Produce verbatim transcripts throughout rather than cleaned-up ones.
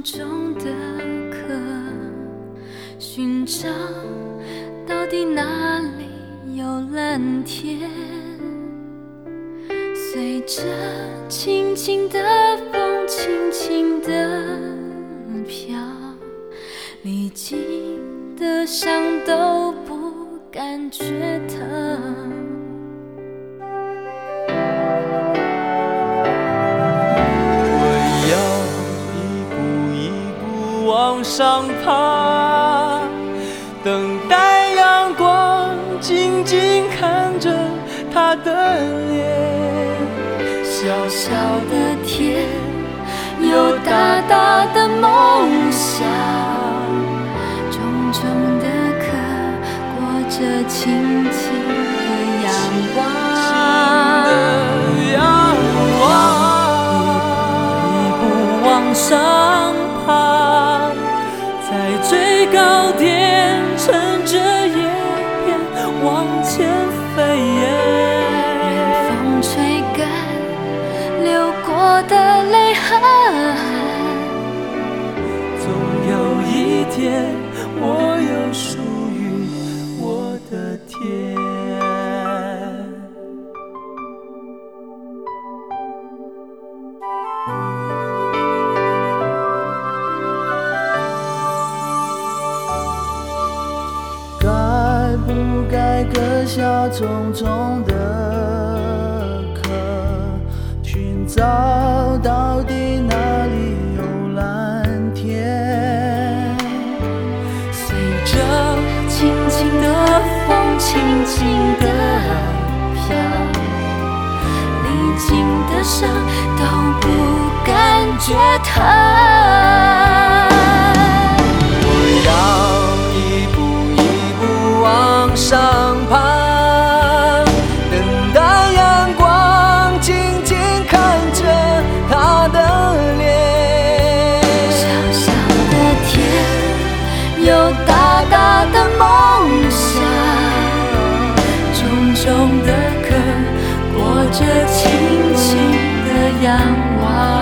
中的客，寻找到底哪里有蓝天，随着轻轻的风轻轻的飘，历经的伤都不感觉疼。 往上爬，等待阳光，静静看着他的脸。 小小的天，有大大的梦想，重重的壳，裹着轻轻的阳光。 一步一步往上爬，在最高点，乘着叶片往前飞。 任风吹干流过的泪和汗， 总有一天，我有属于我的天。 不该割下重重的壳，寻找到底哪里有蓝天。 随着轻轻的风，轻轻的飘，历经的伤都不感觉疼。 往上爬，等待阳光，静静看着他的脸。 小小的天，有大大的梦想，重重的壳，裹着轻轻的阳光。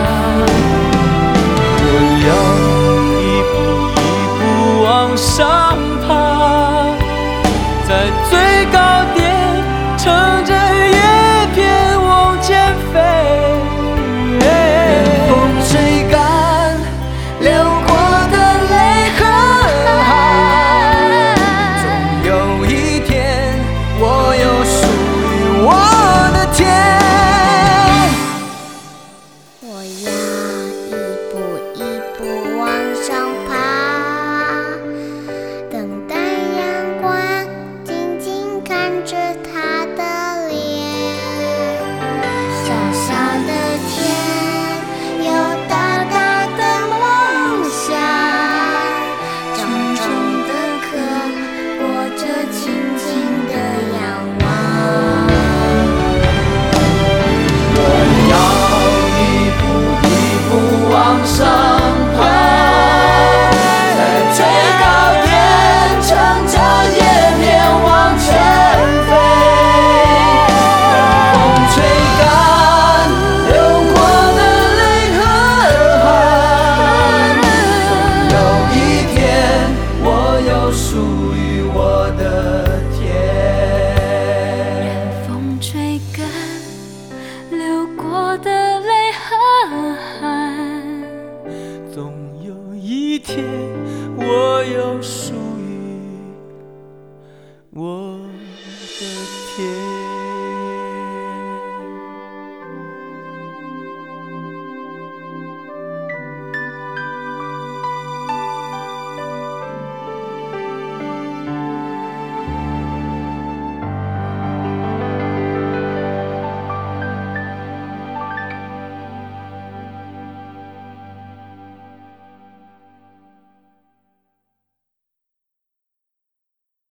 我要一步一步往上爬，在最高点，乘着叶片往前飞。风吹干流过的泪和汗，总有一天，我有属于我的天。 我要一步一步往上爬，等待阳光，静静看着他的脸。小小的天，有大大的梦想，重重的壳，裹着轻轻的阳光。 我要一步一步往上爬，在最高点，乘着叶片往前飞。让风吹干流过的泪和汗，总有一天，我有属于我的天。 任风吹干流过的泪和汗， 总有一天，我有属